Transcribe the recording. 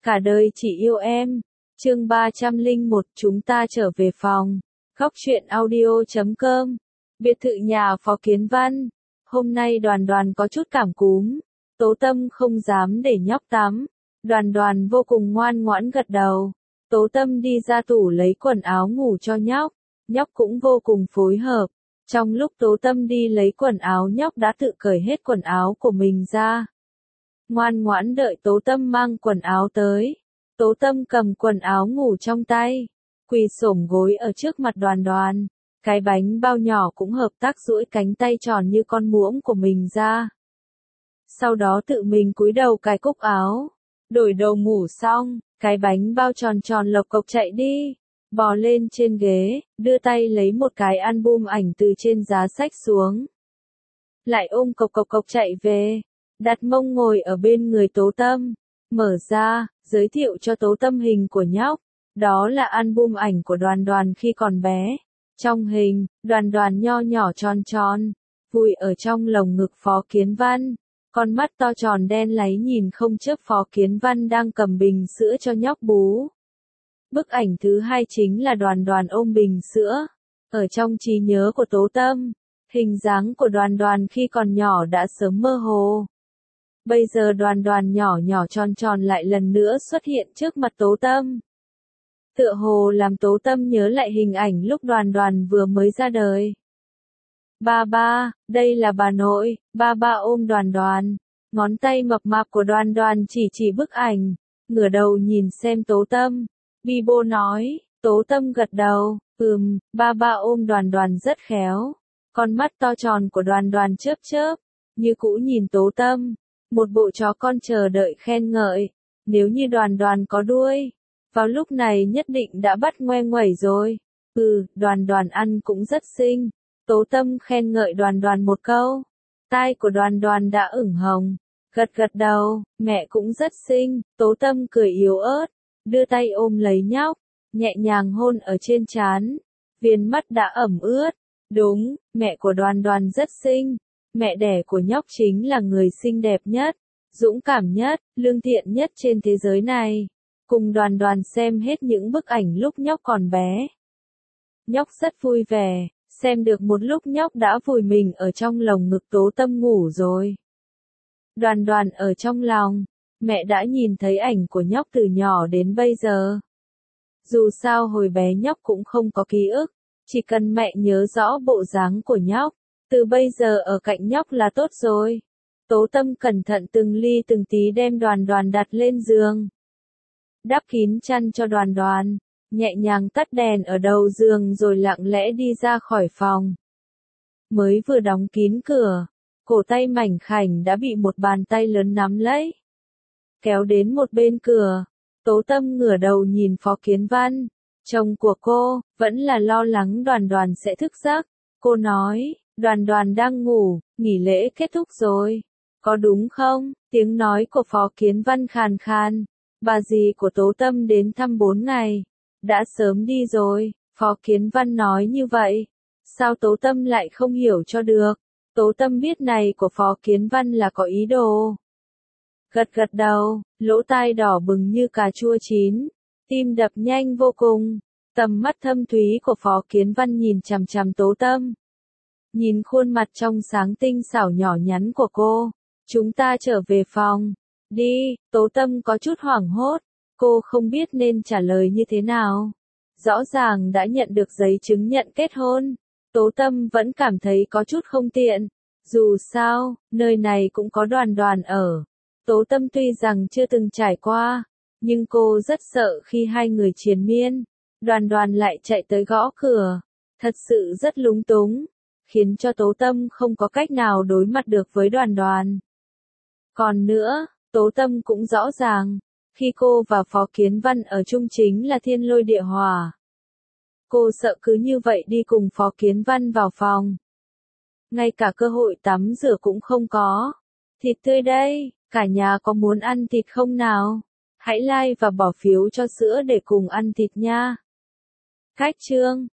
Cả đời chỉ yêu em. Chương 301 chúng ta trở về phòng. Góc truyện audio.com. Biệt thự nhà Phó Kiến Văn. Hôm nay Đoàn Đoàn có chút cảm cúm. Tố Tâm không dám để nhóc tắm. Đoàn Đoàn vô cùng ngoan ngoãn gật đầu. Tố Tâm đi ra tủ lấy quần áo ngủ cho nhóc. Nhóc cũng vô cùng phối hợp. Trong lúc Tố Tâm đi lấy quần áo, nhóc đã tự cởi hết quần áo của mình ra. Ngoan ngoãn đợi Tố Tâm mang quần áo tới. Tố Tâm cầm quần áo ngủ trong tay, quỳ xổm gối ở trước mặt Đoàn Đoàn. Cái bánh bao nhỏ cũng hợp tác duỗi cánh tay tròn như con muỗng của mình ra. Sau đó tự mình cúi đầu cài cúc áo, đổi đồ ngủ xong, cái bánh bao tròn tròn lộc cộc chạy đi, bò lên trên ghế, đưa tay lấy một cái album ảnh từ trên giá sách xuống. Lại ôm cộc cộc cộc chạy về, đặt mông ngồi ở bên người Tố Tâm, mở ra, giới thiệu cho Tố Tâm hình của nhóc. Đó là album ảnh của Đoàn Đoàn khi còn bé. Trong hình, Đoàn Đoàn nho nhỏ tròn tròn, vùi ở trong lồng ngực Phó Kiến Văn. Con mắt to tròn đen láy nhìn không chớp Phó Kiến Văn đang cầm bình sữa cho nhóc bú. Bức ảnh thứ hai chính là Đoàn Đoàn ôm bình sữa. Ở trong trí nhớ của Tố Tâm, hình dáng của Đoàn Đoàn khi còn nhỏ đã sớm mơ hồ. Bây giờ Đoàn Đoàn nhỏ nhỏ tròn tròn lại lần nữa xuất hiện trước mặt Tố Tâm. Tựa hồ làm Tố Tâm nhớ lại hình ảnh lúc Đoàn Đoàn vừa mới ra đời. Ba ba, đây là bà nội. Ba ba ôm Đoàn Đoàn. Ngón tay mập mạp của Đoàn Đoàn chỉ bức ảnh, ngửa đầu nhìn xem Tố Tâm. Bibo nói. Tố Tâm gật đầu. Ba ba ôm Đoàn Đoàn rất khéo. Con mắt to tròn của Đoàn Đoàn chớp chớp, như cũ nhìn Tố Tâm. Một bộ chó con chờ đợi khen ngợi. Nếu như Đoàn Đoàn có đuôi, vào lúc này nhất định đã bắt ngoe nguẩy rồi. Đoàn Đoàn ăn cũng rất xinh. Tố Tâm khen ngợi Đoàn Đoàn một câu. Tai của Đoàn Đoàn đã ửng hồng. Gật đầu, mẹ cũng rất xinh. Tố Tâm cười yếu ớt, đưa tay ôm lấy nhóc, nhẹ nhàng hôn ở trên trán. Viền mắt đã ẩm ướt. Đúng, mẹ của Đoàn Đoàn rất xinh. Mẹ đẻ của nhóc chính là người xinh đẹp nhất, dũng cảm nhất, lương thiện nhất trên thế giới này. Cùng Đoàn Đoàn xem hết những bức ảnh lúc nhóc còn bé. Nhóc rất vui vẻ, xem được một lúc nhóc đã vùi mình ở trong lồng ngực Tố Tâm ngủ rồi. Đoàn Đoàn ở trong lòng, mẹ đã nhìn thấy ảnh của nhóc từ nhỏ đến bây giờ. Dù sao hồi bé nhóc cũng không có ký ức, chỉ cần mẹ nhớ rõ bộ dáng của nhóc. Từ bây giờ ở cạnh nhóc là tốt rồi. Tố Tâm cẩn thận từng ly từng tí đem Đoàn Đoàn đặt lên giường. Đắp kín chăn cho Đoàn Đoàn, nhẹ nhàng tắt đèn ở đầu giường rồi lặng lẽ đi ra khỏi phòng. Mới vừa đóng kín cửa, cổ tay mảnh khảnh đã bị một bàn tay lớn nắm lấy. Kéo đến một bên cửa, Tố Tâm ngửa đầu nhìn Phó Kiến Văn. Chồng của cô, vẫn là lo lắng Đoàn Đoàn sẽ thức giấc. Cô nói. Đoàn Đoàn đang ngủ, nghỉ lễ kết thúc rồi. Có đúng không? Tiếng nói của Phó Kiến Văn khàn khàn. Bà dì của Tố Tâm đến thăm 4 ngày. Đã sớm đi rồi. Phó Kiến Văn nói như vậy. Sao Tố Tâm lại không hiểu cho được? Tố Tâm biết này của Phó Kiến Văn là có ý đồ. Gật đầu, lỗ tai đỏ bừng như cà chua chín. Tim đập nhanh vô cùng. Tầm mắt thâm thúy của Phó Kiến Văn nhìn chằm chằm Tố Tâm. Nhìn khuôn mặt trong sáng tinh xảo nhỏ nhắn của cô. Chúng ta trở về phòng. Đi, Tố Tâm có chút hoảng hốt. Cô không biết nên trả lời như thế nào. Rõ ràng đã nhận được giấy chứng nhận kết hôn. Tố Tâm vẫn cảm thấy có chút không tiện. Dù sao, nơi này cũng có Đoàn Đoàn ở. Tố Tâm tuy rằng chưa từng trải qua, nhưng cô rất sợ khi hai người triền miên. Đoàn Đoàn lại chạy tới gõ cửa. Thật sự rất lúng túng. Khiến cho Tố Tâm không có cách nào đối mặt được với Đoàn Đoàn. Còn nữa, Tố Tâm cũng rõ ràng, khi cô và Phó Kiến Văn ở chung chính là thiên lôi địa hỏa. Cô sợ cứ như vậy đi cùng Phó Kiến Văn vào phòng. Ngay cả cơ hội tắm rửa cũng không có. Thịt tươi đây, cả nhà có muốn ăn thịt không nào? Hãy like và bỏ phiếu cho sữa để cùng ăn thịt nha. Khách chương.